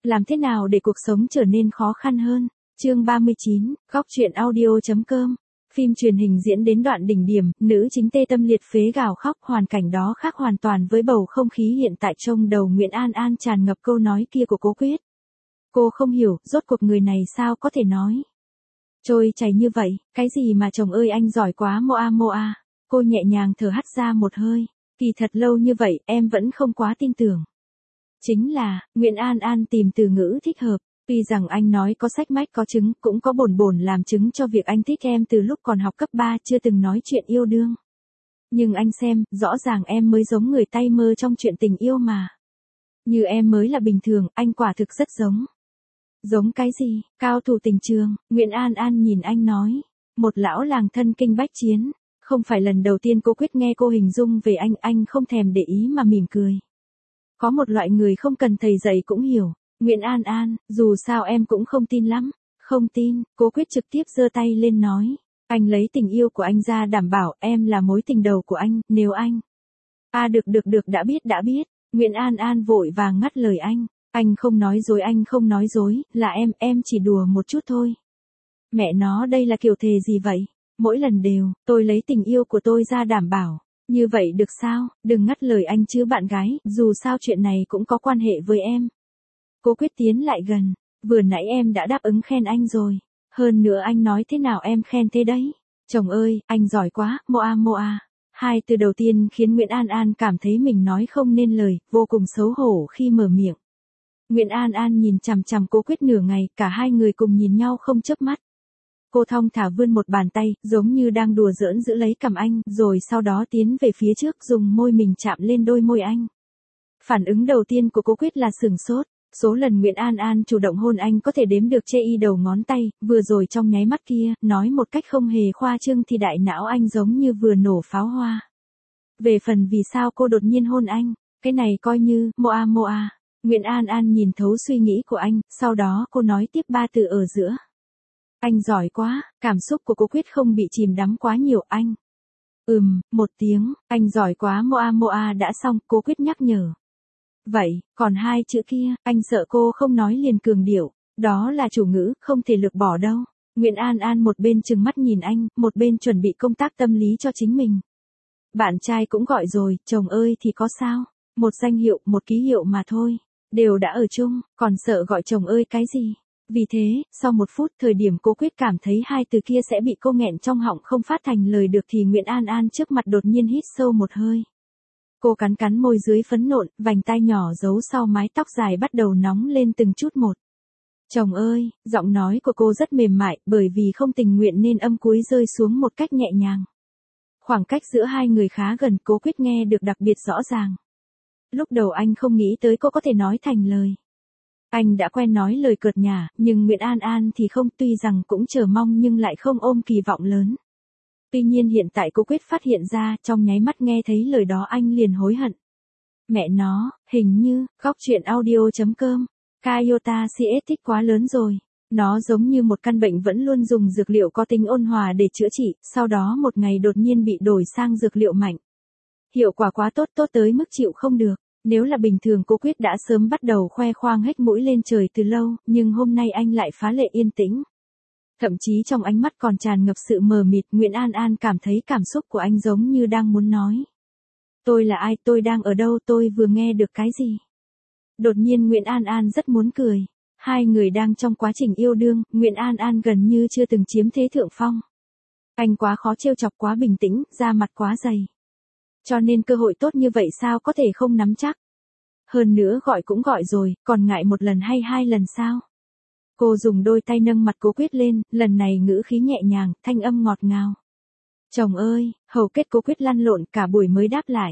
Làm thế nào để cuộc sống trở nên khó khăn hơn? Chương 39, góc truyện audio.com. Phim truyền hình diễn đến đoạn đỉnh điểm, nữ chính tê tâm liệt phế gào khóc, hoàn cảnh đó khác hoàn toàn với bầu không khí hiện tại trong đầu Nguyễn An An tràn ngập câu nói kia của Cố Quyết. Cô không hiểu, rốt cuộc người này sao có thể nói trôi chảy như vậy, cái gì mà chồng ơi anh giỏi quá moa. Cô nhẹ nhàng thở hắt ra một hơi, kỳ thật lâu như vậy em vẫn không quá tin tưởng. Chính là, Nguyễn An An tìm từ ngữ thích hợp, tuy rằng anh nói có sách mách có chứng, cũng có bổn làm chứng cho việc anh thích em từ lúc còn học cấp 3 chưa từng nói chuyện yêu đương. Nhưng anh xem, rõ ràng em mới giống người tay mơ trong chuyện tình yêu mà. Như em mới là bình thường, anh quả thực rất giống. Giống cái gì? Cao thủ tình trường, Nguyễn An An nhìn anh nói. Một lão làng thân kinh bách chiến. Không phải lần đầu tiên Cố Quyết nghe cô hình dung về anh không thèm để ý mà mỉm cười. Có một loại người không cần thầy dạy cũng hiểu. Nguyễn An An, dù sao em cũng không tin lắm. Không tin, Cố Quyết trực tiếp giơ tay lên nói. Anh lấy tình yêu của anh ra đảm bảo em là mối tình đầu của anh, nếu anh. Được, đã biết. Nguyễn An An vội vàng ngắt lời anh. Anh không nói dối, là em chỉ đùa một chút thôi. Mẹ nó đây là kiểu thề gì vậy? Mỗi lần đều, tôi lấy tình yêu của tôi ra đảm bảo. Như vậy được sao? Đừng ngắt lời anh chứ bạn gái, dù sao chuyện này cũng có quan hệ với em. Cố Quyết tiến lại gần, vừa nãy em đã đáp ứng khen anh rồi. Hơn nữa anh nói thế nào em khen thế đấy. Chồng ơi, anh giỏi quá, moa. Hai từ đầu tiên khiến Nguyễn An An cảm thấy mình nói không nên lời, vô cùng xấu hổ khi mở miệng. Nguyễn An An nhìn chằm chằm Cố Quyết nửa ngày, cả hai người cùng nhìn nhau không chớp mắt. Cô thong thả vươn một bàn tay, giống như đang đùa giỡn giữ lấy cằm anh, rồi sau đó tiến về phía trước dùng môi mình chạm lên đôi môi anh. Phản ứng đầu tiên của Cố Quyết là sửng sốt. Số lần Nguyễn An An chủ động hôn anh có thể đếm được chê y đầu ngón tay, vừa rồi trong nháy mắt kia, nói một cách không hề khoa trương thì đại não anh giống như vừa nổ pháo hoa. Về phần vì sao cô đột nhiên hôn anh, cái này coi như, moa. Nguyễn An An nhìn thấu suy nghĩ của anh, sau đó cô nói tiếp ba từ ở giữa. Anh giỏi quá, cảm xúc của Cố Quyết không bị chìm đắm quá nhiều anh. Một tiếng, anh giỏi quá moa đã xong, Cố Quyết nhắc nhở. Vậy, còn hai chữ kia, anh sợ cô không nói liền cường điệu, đó là chủ ngữ, không thể lược bỏ đâu. Nguyễn An An một bên trừng mắt nhìn anh, một bên chuẩn bị công tác tâm lý cho chính mình. Bạn trai cũng gọi rồi, chồng ơi thì có sao, một danh hiệu, một ký hiệu mà thôi, đều đã ở chung, còn sợ gọi chồng ơi cái gì. Vì thế, sau một phút thời điểm Cố Quyết cảm thấy hai từ kia sẽ bị cô nghẹn trong họng không phát thành lời được thì Nguyễn An An trước mặt đột nhiên hít sâu một hơi. Cô cắn môi dưới phấn nộn, vành tai nhỏ giấu sau mái tóc dài bắt đầu nóng lên từng chút một. Chồng ơi, giọng nói của cô rất mềm mại, bởi vì không tình nguyện nên âm cuối rơi xuống một cách nhẹ nhàng. Khoảng cách giữa hai người khá gần, Cố Quyết nghe được đặc biệt rõ ràng. Lúc đầu anh không nghĩ tới cô có thể nói thành lời. Anh đã quen nói lời cợt nhả, nhưng Nguyễn An An thì không, tuy rằng cũng chờ mong nhưng lại không ôm kỳ vọng lớn. Tuy nhiên hiện tại Cố Quyết phát hiện ra, trong nháy mắt nghe thấy lời đó anh liền hối hận. Mẹ nó, hình như, góc truyện audio.com, Toyota CS thích quá lớn rồi. Nó giống như một căn bệnh vẫn luôn dùng dược liệu có tính ôn hòa để chữa trị, sau đó một ngày đột nhiên bị đổi sang dược liệu mạnh. Hiệu quả quá tốt tới mức chịu không được. Nếu là bình thường Cố Quyết đã sớm bắt đầu khoe khoang hết mũi lên trời từ lâu, nhưng hôm nay anh lại phá lệ yên tĩnh. Thậm chí trong ánh mắt còn tràn ngập sự mờ mịt, Nguyễn An An cảm thấy cảm xúc của anh giống như đang muốn nói. Tôi là ai, tôi đang ở đâu, tôi vừa nghe được cái gì? Đột nhiên Nguyễn An An rất muốn cười. Hai người đang trong quá trình yêu đương, Nguyễn An An gần như chưa từng chiếm thế thượng phong. Anh quá khó trêu chọc, quá bình tĩnh, da mặt quá dày. Cho nên cơ hội tốt như vậy sao có thể không nắm chắc. Hơn nữa gọi cũng gọi rồi, còn ngại một lần hay hai lần sao? Cô dùng đôi tay nâng mặt Cố Quyết lên, lần này ngữ khí nhẹ nhàng, thanh âm ngọt ngào. Chồng ơi, hầu kết Cố Quyết lăn lộn cả buổi mới đáp lại.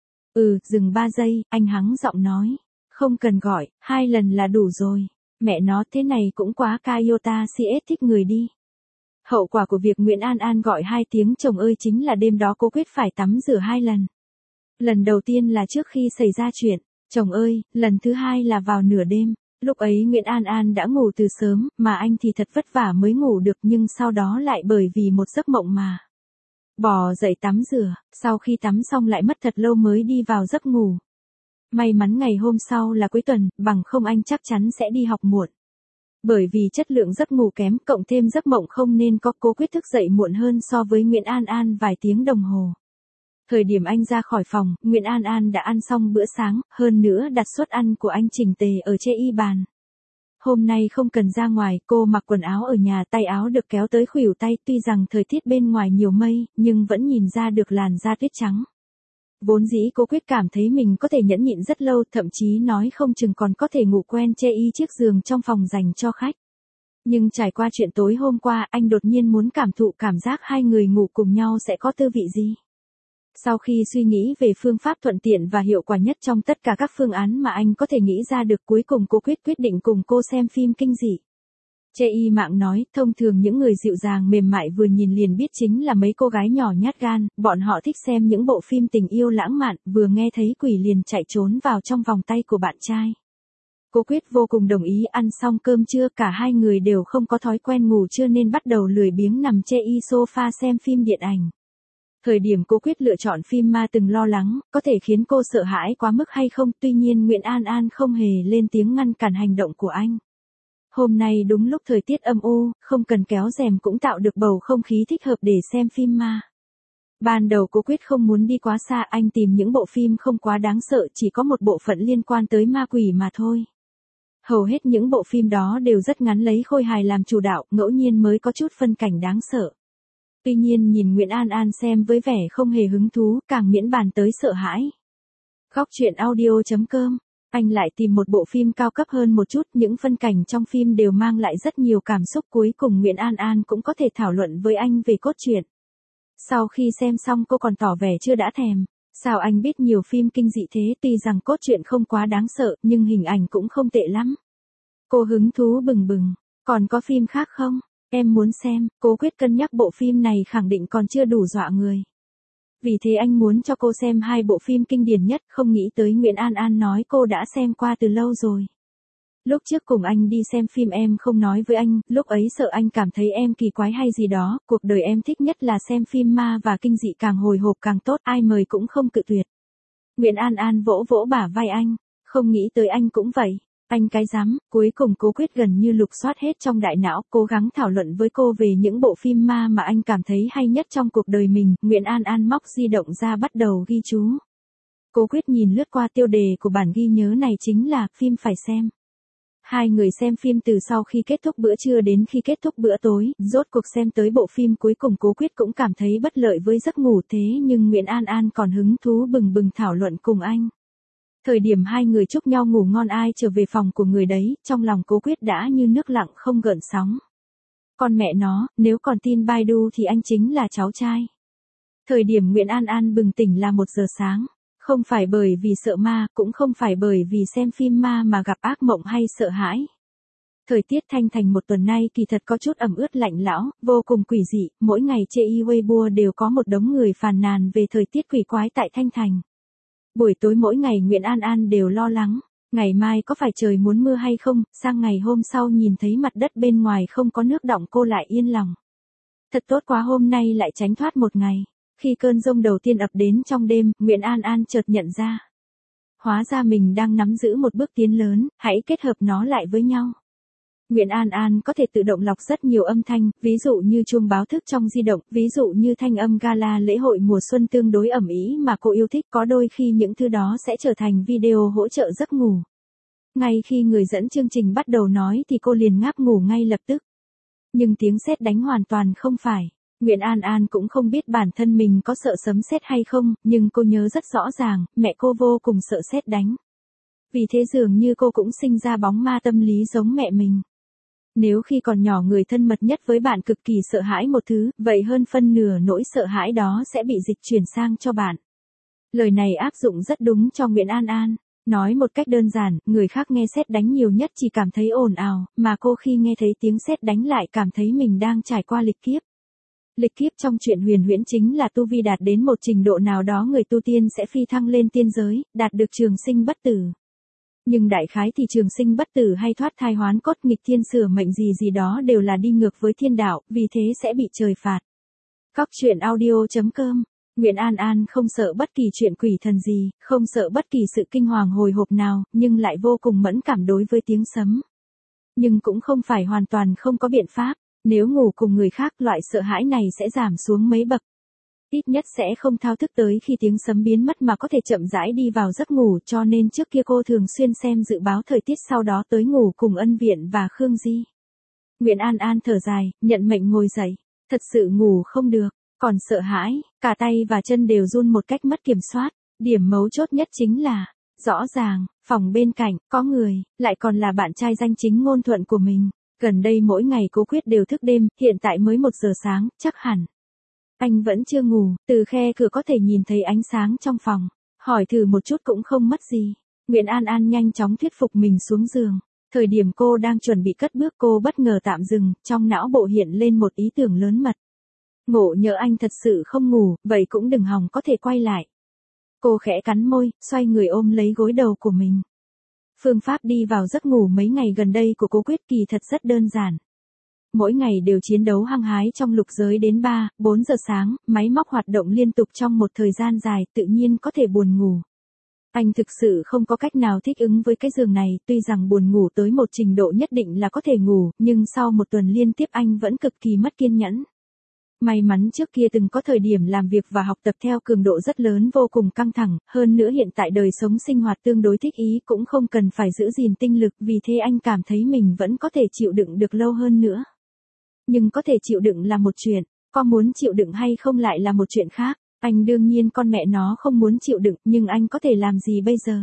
Dừng 3 giây, anh hắng giọng nói. Không cần gọi, 2 lần là đủ rồi. Mẹ nó thế này cũng quá Toyota CS thích người đi. Hậu quả của việc Nguyễn An An gọi 2 tiếng chồng ơi chính là đêm đó Cố Quyết phải tắm rửa 2 lần. Lần đầu tiên là trước khi xảy ra chuyện, chồng ơi, lần thứ 2 là vào nửa đêm. Lúc ấy Nguyễn An An đã ngủ từ sớm, mà anh thì thật vất vả mới ngủ được, nhưng sau đó lại bởi vì một giấc mộng mà bò dậy tắm rửa, sau khi tắm xong lại mất thật lâu mới đi vào giấc ngủ. May mắn ngày hôm sau là cuối tuần, bằng không anh chắc chắn sẽ đi học muộn. Bởi vì chất lượng giấc ngủ kém cộng thêm giấc mộng không nên có, Cố Quyết thức dậy muộn hơn so với Nguyễn An An vài tiếng đồng hồ. Thời điểm anh ra khỏi phòng, Nguyễn An An đã ăn xong bữa sáng, hơn nữa đặt suất ăn của anh chỉnh tề ở trên y bàn. Hôm nay không cần ra ngoài, cô mặc quần áo ở nhà, tay áo được kéo tới khuỷu tay, tuy rằng thời tiết bên ngoài nhiều mây, nhưng vẫn nhìn ra được làn da tuyết trắng. Vốn dĩ Cố Quyết cảm thấy mình có thể nhẫn nhịn rất lâu, thậm chí nói không chừng còn có thể ngủ quen chê y chiếc giường trong phòng dành cho khách. Nhưng trải qua chuyện tối hôm qua, anh đột nhiên muốn cảm thụ cảm giác hai người ngủ cùng nhau sẽ có tư vị gì. Sau khi suy nghĩ về phương pháp thuận tiện và hiệu quả nhất trong tất cả các phương án mà anh có thể nghĩ ra được, cuối cùng Cố Quyết quyết định cùng cô xem phim kinh dị. Chê y mạng nói, thông thường những người dịu dàng mềm mại vừa nhìn liền biết chính là mấy cô gái nhỏ nhát gan, bọn họ thích xem những bộ phim tình yêu lãng mạn, vừa nghe thấy quỷ liền chạy trốn vào trong vòng tay của bạn trai. Cố Quyết vô cùng đồng ý. Ăn xong cơm trưa, cả hai người đều không có thói quen ngủ trưa nên bắt đầu lười biếng nằm chê y sofa xem phim điện ảnh. Thời điểm Cố Quyết lựa chọn phim ma từng lo lắng, có thể khiến cô sợ hãi quá mức hay không, tuy nhiên Nguyễn An An không hề lên tiếng ngăn cản hành động của anh. Hôm nay đúng lúc thời tiết âm u, không cần kéo rèm cũng tạo được bầu không khí thích hợp để xem phim ma. Ban đầu Cố Quyết không muốn đi quá xa, anh tìm những bộ phim không quá đáng sợ, chỉ có một bộ phận liên quan tới ma quỷ mà thôi. Hầu hết những bộ phim đó đều rất ngắn, lấy khôi hài làm chủ đạo, ngẫu nhiên mới có chút phân cảnh đáng sợ. Tuy nhiên nhìn Nguyễn An An xem với vẻ không hề hứng thú, càng miễn bàn tới sợ hãi. Góc truyện audio.com, anh lại tìm một bộ phim cao cấp hơn một chút, những phân cảnh trong phim đều mang lại rất nhiều cảm xúc, cuối cùng Nguyễn An An cũng có thể thảo luận với anh về cốt truyện. Sau khi xem xong cô còn tỏ vẻ chưa đã thèm. Sao anh biết nhiều phim kinh dị thế, tuy rằng cốt truyện không quá đáng sợ, nhưng hình ảnh cũng không tệ lắm. Cô hứng thú bừng bừng, còn có phim khác không? Em muốn xem. Cố Quyết cân nhắc bộ phim này khẳng định còn chưa đủ dọa người. Vì thế anh muốn cho cô xem hai bộ phim kinh điển nhất, không nghĩ tới Nguyễn An An nói cô đã xem qua từ lâu rồi. Lúc trước cùng anh đi xem phim em không nói với anh, lúc ấy sợ anh cảm thấy em kỳ quái hay gì đó, cuộc đời em thích nhất là xem phim ma và kinh dị, càng hồi hộp càng tốt, ai mời cũng không cự tuyệt. Nguyễn An An vỗ vỗ bả vai anh, không nghĩ tới anh cũng vậy. Anh cái rắm. Cuối cùng Cố Quyết gần như lục soát hết trong đại não, cố gắng thảo luận với cô về những bộ phim ma mà anh cảm thấy hay nhất trong cuộc đời mình. Nguyễn An An móc di động ra bắt đầu ghi chú. Cố Quyết nhìn lướt qua tiêu đề của bản ghi nhớ này, chính là phim phải xem. Hai người xem phim từ sau khi kết thúc bữa trưa đến khi kết thúc bữa tối, rốt cuộc xem tới bộ phim cuối cùng Cố Quyết cũng cảm thấy bất lợi với giấc ngủ, thế nhưng Nguyễn An An còn hứng thú bừng bừng thảo luận cùng anh. Thời điểm hai người chúc nhau ngủ ngon, ai trở về phòng của người đấy, trong lòng Cố Quyết đã như nước lặng không gợn sóng. Con mẹ nó, nếu còn tin Baidu thì anh chính là cháu trai. Thời điểm Nguyễn An An bừng tỉnh là 1 giờ sáng. Không phải bởi vì sợ ma, cũng không phải bởi vì xem phim ma mà gặp ác mộng hay sợ hãi. Thời tiết Thanh Thành một tuần nay kỳ thật có chút ẩm ướt lạnh lẽo, vô cùng quỷ dị, mỗi ngày trên Weibo đều có một đống người phàn nàn về thời tiết quỷ quái tại Thanh Thành. Buổi tối mỗi ngày Nguyễn An An đều lo lắng, ngày mai có phải trời muốn mưa hay không, sang ngày hôm sau nhìn thấy mặt đất bên ngoài không có nước đọng cô lại yên lòng. Thật tốt quá, hôm nay lại tránh thoát một ngày. Khi cơn giông đầu tiên ập đến trong đêm, Nguyễn An An chợt nhận ra. Hóa ra mình đang nắm giữ một bước tiến lớn, hãy kết hợp nó lại với nhau. Nguyễn An An có thể tự động lọc rất nhiều âm thanh, ví dụ như chuông báo thức trong di động, ví dụ như thanh âm gala lễ hội mùa xuân tương đối ầm ĩ mà cô yêu thích, có đôi khi những thứ đó sẽ trở thành video hỗ trợ giấc ngủ. Ngay khi người dẫn chương trình bắt đầu nói thì cô liền ngáp ngủ ngay lập tức. Nhưng tiếng sét đánh hoàn toàn không phải. Nguyễn An An cũng không biết bản thân mình có sợ sấm sét hay không, nhưng cô nhớ rất rõ ràng, mẹ cô vô cùng sợ sét đánh. Vì thế dường như cô cũng sinh ra bóng ma tâm lý giống mẹ mình. Nếu khi còn nhỏ người thân mật nhất với bạn cực kỳ sợ hãi một thứ, vậy hơn phân nửa nỗi sợ hãi đó sẽ bị dịch chuyển sang cho bạn. Lời này áp dụng rất đúng cho Nguyễn An An. Nói một cách đơn giản, người khác nghe sét đánh nhiều nhất chỉ cảm thấy ồn ào, mà cô khi nghe thấy tiếng sét đánh lại cảm thấy mình đang trải qua lịch kiếp. Lịch kiếp trong truyện huyền huyễn chính là tu vi đạt đến một trình độ nào đó người tu tiên sẽ phi thăng lên tiên giới, đạt được trường sinh bất tử. Nhưng đại khái thì trường sinh bất tử hay thoát thai hoán cốt, nghịch thiên sửa mệnh gì gì đó đều là đi ngược với thiên đạo, vì thế sẽ bị trời phạt. Góc truyện audio.com Nguyễn An An không sợ bất kỳ chuyện quỷ thần gì, không sợ bất kỳ sự kinh hoàng hồi hộp nào, nhưng lại vô cùng mẫn cảm đối với tiếng sấm. Nhưng cũng không phải hoàn toàn không có biện pháp, nếu ngủ cùng người khác loại sợ hãi này sẽ giảm xuống mấy bậc. Ít nhất sẽ không thao thức tới khi tiếng sấm biến mất mà có thể chậm rãi đi vào giấc ngủ, cho nên trước kia cô thường xuyên xem dự báo thời tiết sau đó tới ngủ cùng Ân Viện và Khương Di. Nguyễn An An thở dài, nhận mệnh ngồi dậy, thật sự ngủ không được, còn sợ hãi, cả tay và chân đều run một cách mất kiểm soát. Điểm mấu chốt nhất chính là, rõ ràng, phòng bên cạnh, có người, lại còn là bạn trai danh chính ngôn thuận của mình. Gần đây mỗi ngày Cố Quyết đều thức đêm, hiện tại mới 1 giờ sáng, chắc hẳn anh vẫn chưa ngủ, từ khe cửa có thể nhìn thấy ánh sáng trong phòng. Hỏi thử một chút cũng không mất gì. Nguyễn An An nhanh chóng thuyết phục mình xuống giường. Thời điểm cô đang chuẩn bị cất bước cô bất ngờ tạm dừng, trong não bộ hiện lên một ý tưởng lớn mật. Ngộ nhỡ anh thật sự không ngủ, vậy cũng đừng hòng có thể quay lại. Cô khẽ cắn môi, xoay người ôm lấy gối đầu của mình. Phương pháp đi vào giấc ngủ mấy ngày gần đây của Cố Quyết kỳ thật rất đơn giản. Mỗi ngày đều chiến đấu hăng hái trong lục giới đến 3, 4 giờ sáng, máy móc hoạt động liên tục trong một thời gian dài, tự nhiên có thể buồn ngủ. Anh thực sự không có cách nào thích ứng với cái giường này, tuy rằng buồn ngủ tới một trình độ nhất định là có thể ngủ, nhưng sau 1 tuần liên tiếp anh vẫn cực kỳ mất kiên nhẫn. May mắn trước kia từng có thời điểm làm việc và học tập theo cường độ rất lớn vô cùng căng thẳng, hơn nữa hiện tại đời sống sinh hoạt tương đối thích ý cũng không cần phải giữ gìn tinh lực, vì thế anh cảm thấy mình vẫn có thể chịu đựng được lâu hơn nữa. Nhưng có thể chịu đựng là một chuyện, có muốn chịu đựng hay không lại là một chuyện khác. Anh đương nhiên con mẹ nó không muốn chịu đựng, nhưng anh có thể làm gì bây giờ?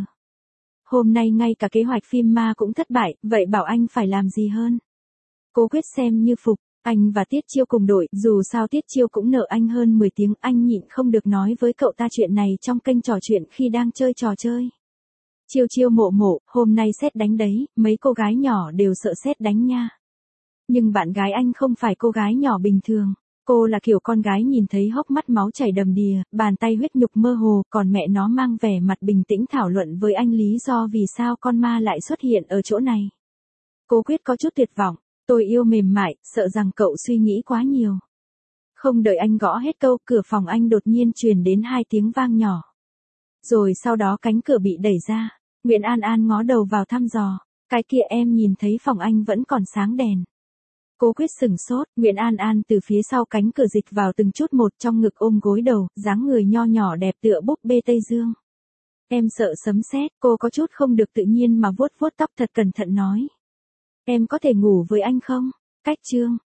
Hôm nay ngay cả kế hoạch phim ma cũng thất bại, vậy bảo anh phải làm gì hơn? Cố Quyết xem như phục, anh và Tiết Chiêu cùng đội, dù sao Tiết Chiêu cũng nợ anh hơn 10 tiếng, anh nhịn không được nói với cậu ta chuyện này trong kênh trò chuyện khi đang chơi trò chơi. Chiêu Chiêu mộ mộ, hôm nay sét đánh đấy, mấy cô gái nhỏ đều sợ sét đánh nha. Nhưng bạn gái anh không phải cô gái nhỏ bình thường. Cô là kiểu con gái nhìn thấy hốc mắt máu chảy đầm đìa, bàn tay huyết nhục mơ hồ, còn mẹ nó mang vẻ mặt bình tĩnh thảo luận với anh lý do vì sao con ma lại xuất hiện ở chỗ này. Cố Quyết có chút tuyệt vọng, tôi yêu mềm mại, sợ rằng cậu suy nghĩ quá nhiều. Không đợi anh gõ hết câu, cửa phòng anh đột nhiên truyền đến 2 tiếng vang nhỏ. Rồi sau đó cánh cửa bị đẩy ra, Nguyễn An An ngó đầu vào thăm dò, cái kia em nhìn thấy phòng anh vẫn còn sáng đèn. Cố Quyết sửng sốt, Nguyễn An An từ phía sau cánh cửa dịch vào từng chút một, trong ngực ôm gối đầu, dáng người nho nhỏ đẹp tựa búp bê Tây Dương. Em sợ sấm sét, cô có chút không được tự nhiên mà vuốt vuốt tóc thật cẩn thận nói. Em có thể ngủ với anh không? Cách chương.